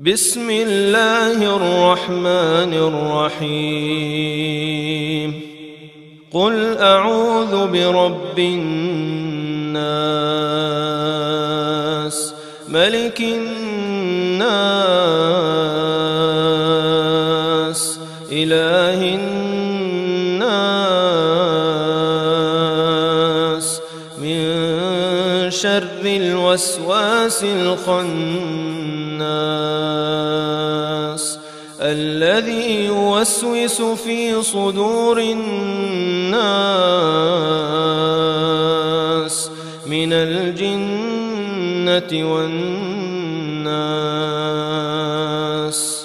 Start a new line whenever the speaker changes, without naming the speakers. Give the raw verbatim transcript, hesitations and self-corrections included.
بسم الله الرحمن الرحيم قل أعوذ برب الناس ملك الناس إله الناس من شر الوسواس الخناس الذي يوسوس في صدور الناس من الجنة والناس.